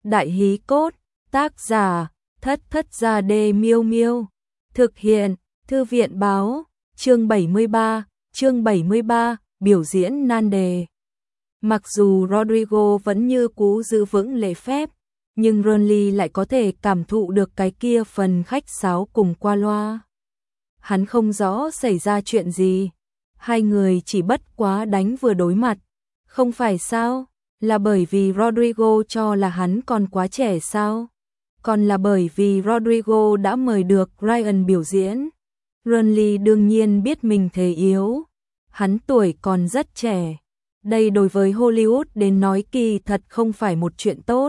Đại hí cốt, tác giả, Thất Thất Gia Đê Miêu Miêu. Thực hiện, Thư viện báo, chương 73, biểu diễn nan đề. Mặc dù Rodrigo vẫn như cũ giữ vững lễ phép, nhưng Ronly lại có thể cảm thụ được cái kia phần khách sáo cùng qua loa. Hắn không rõ xảy ra chuyện gì, hai người chỉ bất quá đánh vừa đối mặt, không phải sao? Là bởi vì Rodrigo cho là hắn còn quá trẻ sao? Còn là bởi vì Rodrigo đã mời được Ryan biểu diễn. Ronly đương nhiên biết mình thế yếu, hắn tuổi còn rất trẻ. Đây đối với Hollywood đến nói kỳ thật không phải một chuyện tốt.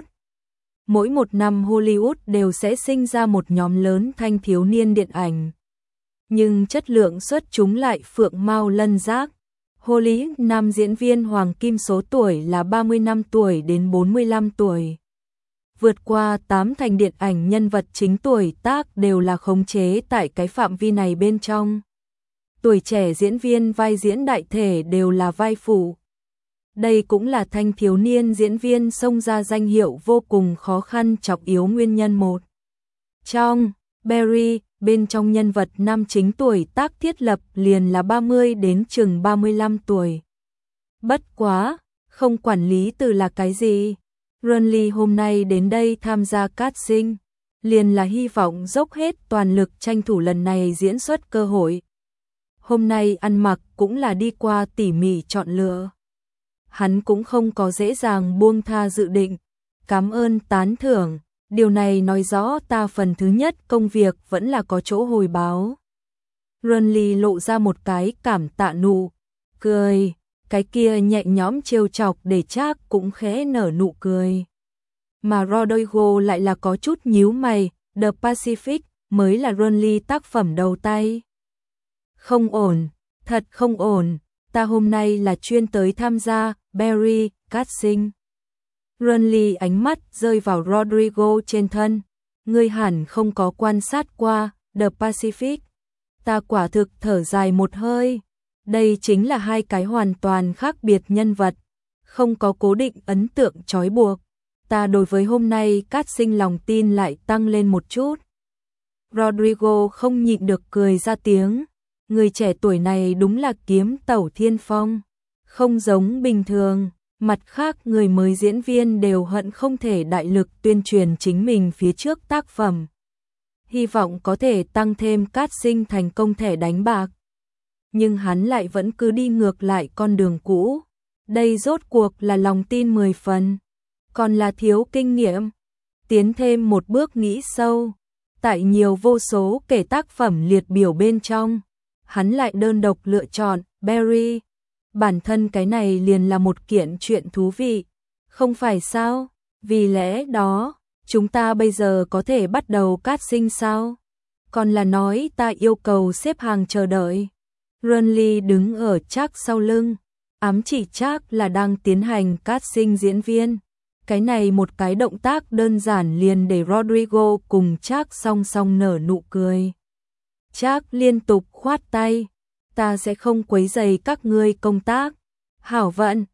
Mỗi một năm Hollywood đều sẽ sinh ra một nhóm lớn thanh thiếu niên điện ảnh. Nhưng chất lượng xuất chúng lại phượng mao lân giác. Holly, nam diễn viên hoàng kim số tuổi là 35 tuổi đến 45 tuổi. Vượt qua 8 thành điện ảnh nhân vật chính tuổi tác đều là khống chế tại cái phạm vi này bên trong. Tuổi trẻ diễn viên vai diễn đại thể đều là vai phụ. Đây cũng là thanh thiếu niên diễn viên xông ra danh hiệu vô cùng khó khăn trọng yếu nguyên nhân một. Trong Barry, bên trong nhân vật nam chính tuổi tác thiết lập liền là 30 đến chừng 35 tuổi. Bất quá, không quản lý từ là cái gì. Ronly hôm nay đến đây tham gia casting, liền là hy vọng dốc hết toàn lực tranh thủ lần này diễn xuất cơ hội. Hôm nay ăn mặc cũng là đi qua tỉ mỉ chọn lựa. Hắn cũng không có dễ dàng buông tha dự định. Cảm ơn tán thưởng, điều này nói rõ ta phần thứ nhất công việc vẫn là có chỗ hồi báo. Ronly lộ ra một cái cảm tạ nụ cười, cái kia nhẹ nhõm trêu chọc để Jack cũng khẽ nở nụ cười. Mà Rodrigo lại là có chút nhíu mày, The Pacific mới là Ronly tác phẩm đầu tay. Không ổn, thật không ổn, ta hôm nay là chuyên tới tham gia Barry casting. Ronly ánh mắt rơi vào Rodrigo trên thân. Ngươi hẳn không có quan sát qua The Pacific. Ta quả thực thở dài một hơi. Đây chính là hai cái hoàn toàn khác biệt nhân vật, không có cố định ấn tượng trói buộc. Ta đối với hôm nay casting lòng tin lại tăng lên một chút. Rodrigo không nhịn được cười ra tiếng. Người trẻ tuổi này đúng là kiếm tẩu thiên phong, không giống bình thường. Mặt khác người mới diễn viên đều hận không thể đại lực tuyên truyền chính mình phía trước tác phẩm. Hy vọng có thể tăng thêm casting thành công thẻ đánh bạc. Nhưng hắn lại vẫn cứ đi ngược lại con đường cũ. Đây rốt cuộc là lòng tin 10 phần, còn là thiếu kinh nghiệm. Tiến thêm một bước nghĩ sâu, tại nhiều vô số kể tác phẩm liệt biểu bên trong, hắn lại đơn độc lựa chọn Barry. Bản thân cái này liền là một kiện chuyện thú vị, không phải sao? Vì lẽ đó, chúng ta bây giờ có thể bắt đầu casting sao? Còn là nói ta yêu cầu xếp hàng chờ đợi. Ronly đứng ở Jack sau lưng, ám chỉ Jack là đang tiến hành casting diễn viên. Cái này một cái động tác đơn giản liền để Rodrigo cùng Jack song song nở nụ cười. Jack liên tục khoát tay. Ta sẽ không quấy rầy các ngươi công tác. Hảo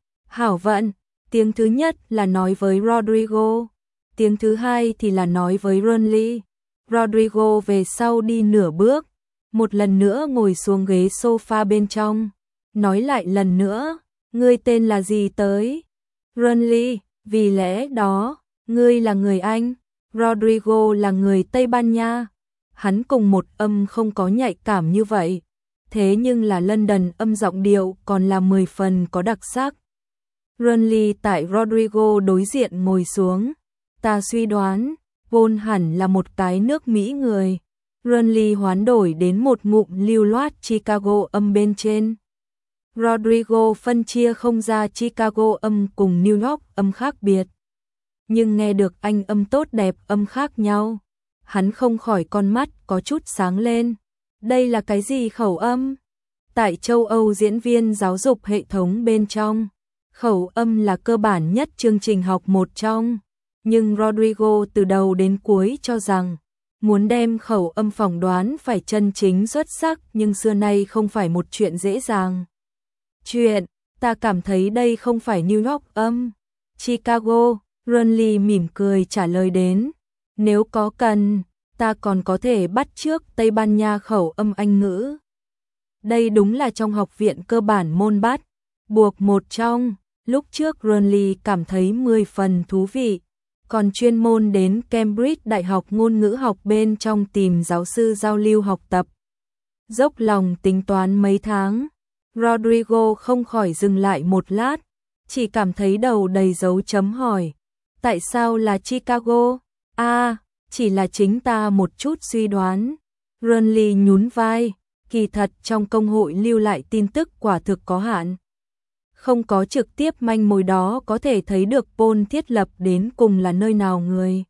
vận. Tiếng thứ nhất là nói với Rodrigo. Tiếng thứ hai thì là nói với Ronly. Rodrigo về sau đi nửa bước, một lần nữa ngồi xuống ghế sofa bên trong. Nói lại lần nữa, ngươi tên là gì tới? Ronly, vì lẽ đó, ngươi là người Anh, Rodrigo là người Tây Ban Nha. Hắn cùng một âm không có nhạy cảm như vậy. Thế nhưng là London âm giọng điệu còn là 10 phần có đặc sắc. Ronly tại Rodrigo đối diện ngồi xuống. Ta suy đoán, Paul hẳn là một cái nước Mỹ người. Ronly hoán đổi đến một ngụm lưu loát Chicago âm bên trên. Rodrigo phân chia không ra Chicago âm cùng New York âm khác biệt. Nhưng nghe được anh âm tốt đẹp âm khác nhau. Hắn không khỏi con mắt có chút sáng lên. Đây là cái gì khẩu âm? Tại châu Âu diễn viên giáo dục hệ thống bên trong, khẩu âm là cơ bản nhất chương trình học một trong. Nhưng Rodrigo từ đầu đến cuối cho rằng, muốn đem khẩu âm phỏng đoán phải chân chính xuất sắc nhưng xưa nay không phải một chuyện dễ dàng. Ta cảm thấy đây không phải New York âm. Chicago, Renly mỉm cười trả lời đến, nếu có cần, ta còn có thể bắt chước Tây Ban Nha khẩu âm Anh ngữ. Đây đúng là trong học viện cơ bản môn bắt buộc một trong. Lúc trước Renly cảm thấy 10 phần thú vị, còn chuyên môn đến Cambridge Đại học ngôn ngữ học bên trong tìm giáo sư giao lưu học tập. Dốc lòng tính toán mấy tháng, Rodrigo không khỏi dừng lại một lát, chỉ cảm thấy đầu đầy dấu chấm hỏi. Tại sao là Chicago? Chỉ là chính ta một chút suy đoán. Renly nhún vai, kỳ thật trong công hội lưu lại tin tức quả thực có hạn. Không có trực tiếp manh mối đó có thể thấy được Paul thiết lập đến cùng là nơi nào người.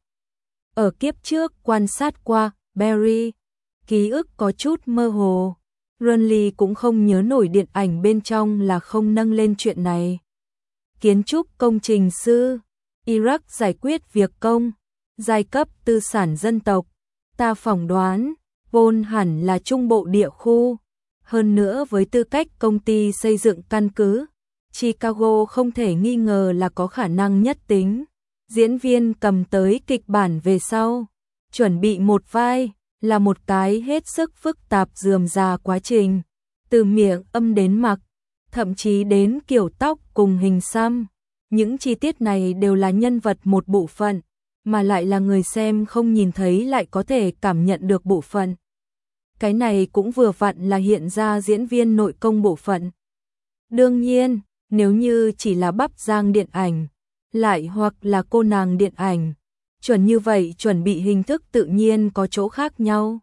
Ở kiếp trước quan sát qua Barry, ký ức có chút mơ hồ. Renly cũng không nhớ nổi điện ảnh bên trong là không nâng lên chuyện này. Kiến trúc công trình sư, Iraq giải quyết việc công, giai cấp tư sản dân tộc. Ta phỏng đoán, Paul hẳn là trung bộ địa khu. Hơn nữa với tư cách công ty xây dựng căn cứ, Chicago không thể nghi ngờ là có khả năng nhất tính. Diễn viên cầm tới kịch bản về sau, chuẩn bị một vai, là một cái hết sức phức tạp rườm rà quá trình. Từ miệng âm đến mặc, thậm chí đến kiểu tóc cùng hình xăm. Những chi tiết này đều là nhân vật một bộ phận, mà lại là người xem không nhìn thấy lại có thể cảm nhận được bộ phận. Cái này cũng vừa vặn là hiện ra diễn viên nội công bộ phận. Đương nhiên, nếu như chỉ là bắp giang điện ảnh, lại hoặc là cô nàng điện ảnh, chuẩn như vậy chuẩn bị hình thức tự nhiên có chỗ khác nhau.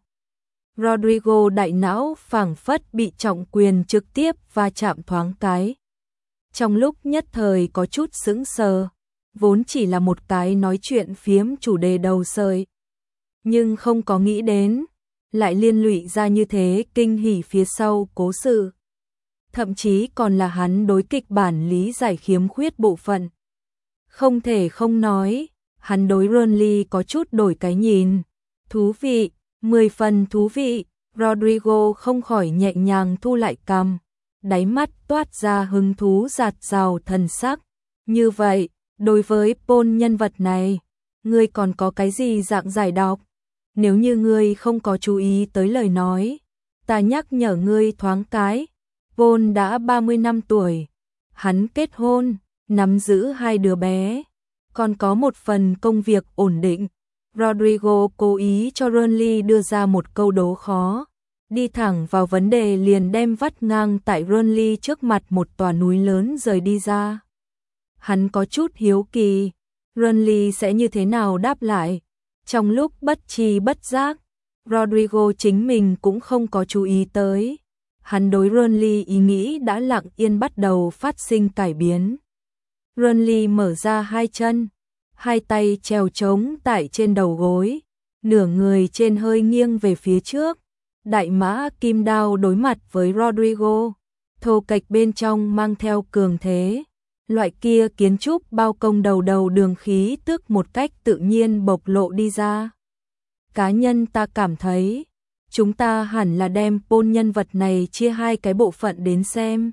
Rodrigo đại não phảng phất bị trọng quyền trực tiếp va chạm thoáng cái. Trong lúc nhất thời có chút sững sờ, vốn chỉ là một cái nói chuyện phiếm chủ đề đầu sợi. Nhưng không có nghĩ đến, lại liên lụy ra như thế kinh hỉ phía sau cố sự. Thậm chí còn là hắn đối kịch bản lý giải khiếm khuyết bộ phận. Không thể không nói, hắn đối Renly có chút đổi cái nhìn. Thú vị, 10 phần thú vị. Rodrigo không khỏi nhẹ nhàng thu lại cằm, đáy mắt toát ra hứng thú dạt dào thần sắc. Như vậy, đối với Paul nhân vật này, ngươi còn có cái gì dạng giải đọc? Nếu như ngươi không có chú ý tới lời nói, ta nhắc nhở ngươi thoáng cái. Paul đã 35 tuổi, hắn kết hôn, nắm giữ 2 đứa bé, còn có một phần công việc ổn định. Rodrigo cố ý cho Renly đưa ra một câu đố khó, đi thẳng vào vấn đề liền đem vắt ngang tại Renly trước mặt một tòa núi lớn rời đi ra. Hắn có chút hiếu kỳ, Renly sẽ như thế nào đáp lại. Trong lúc bất tri bất giác, Rodrigo chính mình cũng không có chú ý tới. Hắn đối Renly ý nghĩ đã lặng yên bắt đầu phát sinh cải biến. Renly mở ra hai chân, hai tay trèo trống tại trên đầu gối, nửa người trên hơi nghiêng về phía trước. Đại mã kim đao đối mặt với Rodrigo, thô kệch bên trong mang theo cường thế. Loại kia kiến trúc bao công đầu đầu đường khí tức một cách tự nhiên bộc lộ đi ra. Cá nhân ta cảm thấy, chúng ta hẳn là đem Paul nhân vật này chia 2 cái bộ phận đến xem.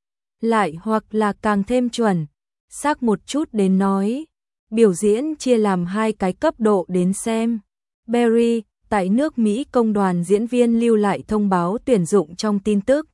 Lại hoặc là càng thêm chuẩn, xác một chút đến nói, biểu diễn chia làm 2 cái cấp độ đến xem. Barry, tại nước Mỹ công đoàn diễn viên lưu lại thông báo tuyển dụng trong tin tức.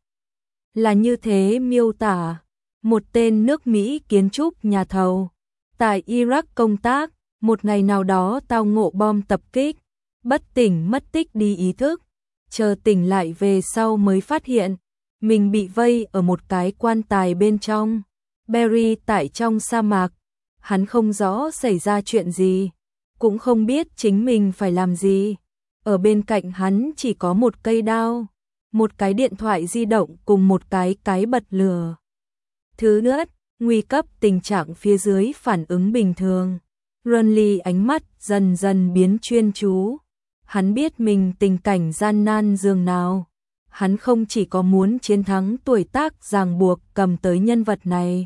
Là như thế miêu tả, một tên nước Mỹ kiến trúc nhà thầu, tại Iraq công tác, một ngày nào đó tao ngộ bom tập kích, bất tỉnh mất tích đi ý thức, chờ tỉnh lại về sau mới phát hiện, mình bị vây ở một cái quan tài bên trong. Barry tại trong sa mạc, hắn không rõ xảy ra chuyện gì, cũng không biết chính mình phải làm gì. Ở bên cạnh hắn chỉ có một cây đao, một cái điện thoại di động cùng một cái bật lửa. Thứ nữa, nguy cấp tình trạng phía dưới phản ứng bình thường. Renly ánh mắt dần dần biến chuyên chú. Hắn biết mình tình cảnh gian nan dường nào. Hắn không chỉ có muốn chiến thắng tuổi tác ràng buộc cầm tới nhân vật này.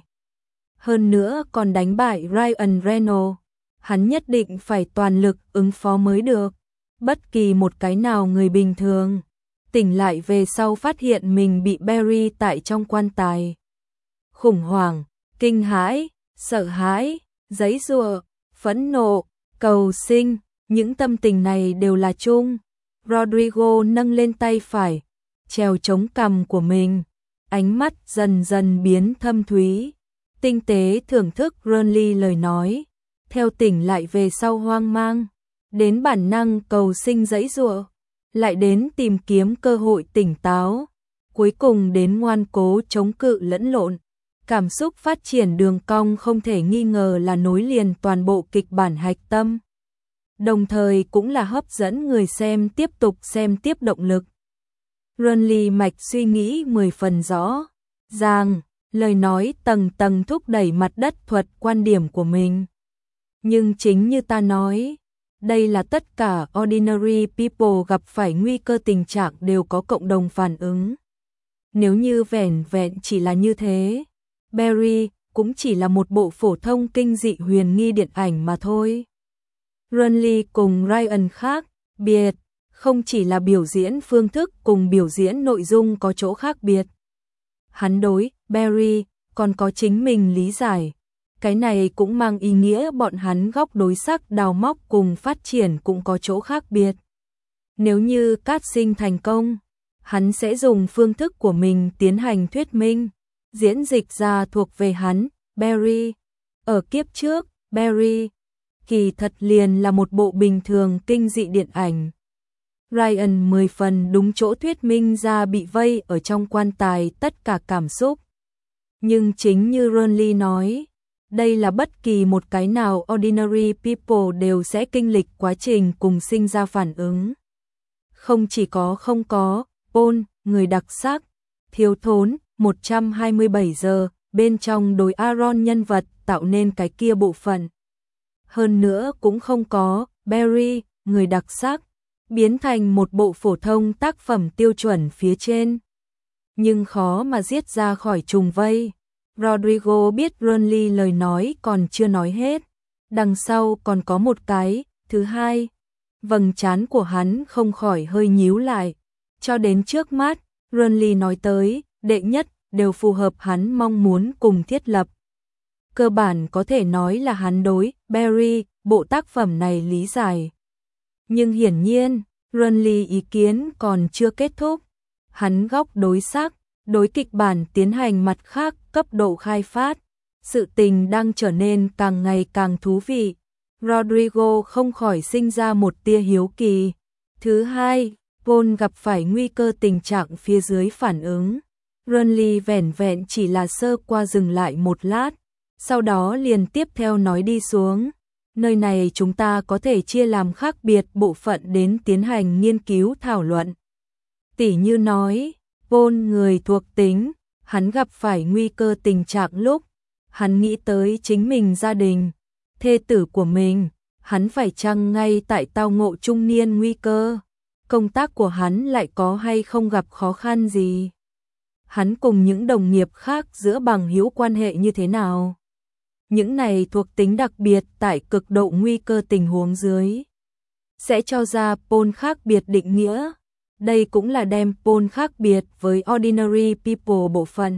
Hơn nữa còn đánh bại Ryan Reynolds. Hắn nhất định phải toàn lực ứng phó mới được. Bất kỳ một cái nào người bình thường tỉnh lại về sau phát hiện mình bị Barry tại trong quan tài. Khủng hoảng, kinh hãi, sợ hãi, giãy giụa, phẫn nộ, cầu sinh, những tâm tình này đều là chung. Rodrigo nâng lên tay phải, trèo chống cằm của mình, ánh mắt dần dần biến thâm thúy, tinh tế thưởng thức Renly lời nói, theo tỉnh lại về sau hoang mang, đến bản năng cầu sinh giãy giụa, lại đến tìm kiếm cơ hội tỉnh táo, cuối cùng đến ngoan cố chống cự lẫn lộn. Cảm xúc phát triển đường cong không thể nghi ngờ là nối liền toàn bộ kịch bản hạch tâm, đồng thời cũng là hấp dẫn người xem tiếp động lực. Renly mạch suy nghĩ 10 phần rõ ràng, lời nói tầng tầng thúc đẩy mặt đất thuật quan điểm của mình. Nhưng chính như ta nói, đây là tất cả ordinary people gặp phải nguy cơ tình trạng đều có cộng đồng phản ứng. Nếu như vẻn vẹn chỉ là như thế, Barry cũng chỉ là một bộ phổ thông kinh dị huyền nghi điện ảnh mà thôi. Renly cùng Ryan khác biệt, không chỉ là biểu diễn phương thức cùng biểu diễn nội dung có chỗ khác biệt. Hắn đối Barry còn có chính mình lý giải. Cái này cũng mang ý nghĩa bọn hắn góc đối sắc đào móc cùng phát triển cũng có chỗ khác biệt. Nếu như casting thành công, hắn sẽ dùng phương thức của mình tiến hành thuyết minh, diễn dịch ra thuộc về hắn, Barry. Ở kiếp trước, Barry kỳ thật liền là một bộ bình thường kinh dị điện ảnh. Ryan 10 phần đúng chỗ thuyết minh ra bị vây ở trong quan tài tất cả cảm xúc. Nhưng chính như Renly nói, đây là bất kỳ một cái nào ordinary people đều sẽ kinh lịch quá trình cùng sinh ra phản ứng. Không có, Paul, người đặc sắc, thiếu thốn, 127 giờ, bên trong đối Aaron nhân vật tạo nên cái kia bộ phận. Hơn nữa cũng không có, Barry, người đặc sắc, biến thành một bộ phổ thông tác phẩm tiêu chuẩn phía trên. Nhưng khó mà giết ra khỏi trùng vây. Rodrigo biết Renly lời nói còn chưa nói hết. Đằng sau còn có một cái, thứ hai. Vầng trán của hắn không khỏi hơi nhíu lại. Cho đến trước mắt, Renly nói tới, đệ nhất, đều phù hợp hắn mong muốn cùng thiết lập. Cơ bản có thể nói là hắn đối Barry, bộ tác phẩm này lý giải. Nhưng hiển nhiên, Renly ý kiến còn chưa kết thúc. Hắn góc đối sắc, đối kịch bản tiến hành mặt khác cấp độ khai phát. Sự tình đang trở nên càng ngày càng thú vị. Rodrigo không khỏi sinh ra một tia hiếu kỳ. Thứ hai, Paul gặp phải nguy cơ tình trạng phía dưới phản ứng. Renly vẻn vẹn chỉ là sơ qua dừng lại một lát, sau đó liền tiếp theo nói đi xuống. Nơi này chúng ta có thể chia làm khác biệt bộ phận đến tiến hành nghiên cứu thảo luận. Tỉ như nói, Paul người thuộc tính, hắn gặp phải nguy cơ tình trạng lúc, hắn nghĩ tới chính mình gia đình, thê tử của mình, hắn phải chăng ngay tại tao ngộ trung niên nguy cơ, công tác của hắn lại có hay không gặp khó khăn gì. Hắn cùng những đồng nghiệp khác giữa bằng hữu quan hệ như thế nào. Những này thuộc tính đặc biệt tại cực độ nguy cơ tình huống dưới. Sẽ cho ra Paul khác biệt định nghĩa. Đây cũng là đem Paul khác biệt với ordinary people bộ phận.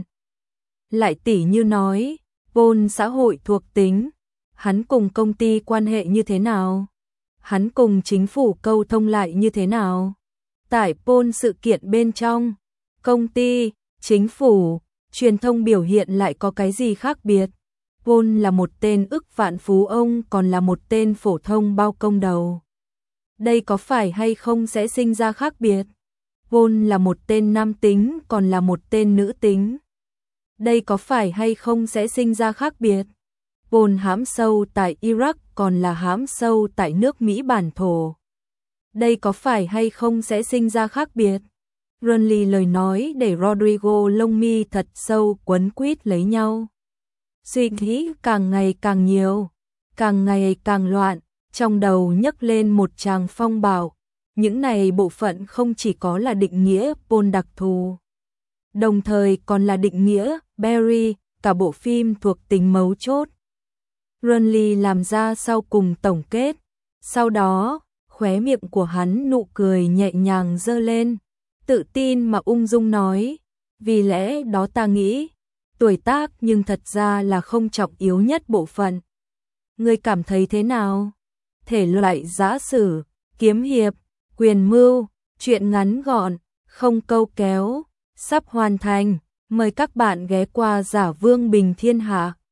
Lại tỉ như nói, Paul xã hội thuộc tính. Hắn cùng công ty quan hệ như thế nào? Hắn cùng chính phủ câu thông lại như thế nào? Tại Paul sự kiện bên trong, công ty, chính phủ, truyền thông biểu hiện lại có cái gì khác biệt? Paul là một tên ức vạn phú ông còn là một tên phổ thông bao công đầu. Đây có phải hay không sẽ sinh ra khác biệt? Paul là một tên nam tính còn là một tên nữ tính. Đây có phải hay không sẽ sinh ra khác biệt? Paul hãm sâu tại Iraq còn là hãm sâu tại nước Mỹ bản thổ. Đây có phải hay không sẽ sinh ra khác biệt? Renly lời nói để Rodrigo lông mi thật sâu quấn quýt lấy nhau. Suy nghĩ càng ngày càng nhiều, càng ngày càng loạn, trong đầu nhấc lên một tràng phong bạo. Những này bộ phận không chỉ có là định nghĩa Paul đặc thù, đồng thời còn là định nghĩa Barry, cả bộ phim thuộc tính mấu chốt. Renly làm ra sau cùng tổng kết, sau đó, khóe miệng của hắn nụ cười nhẹ nhàng giơ lên, tự tin mà ung dung nói, vì lẽ đó ta nghĩ, tuổi tác nhưng thật ra là không trọng yếu nhất bộ phận. Ngươi cảm thấy thế nào? Thể loại giã sử, kiếm hiệp, quyền mưu, truyện ngắn gọn, không câu kéo, sắp hoàn thành. Mời các bạn ghé qua Giả Vương Bình Thiên Hạ.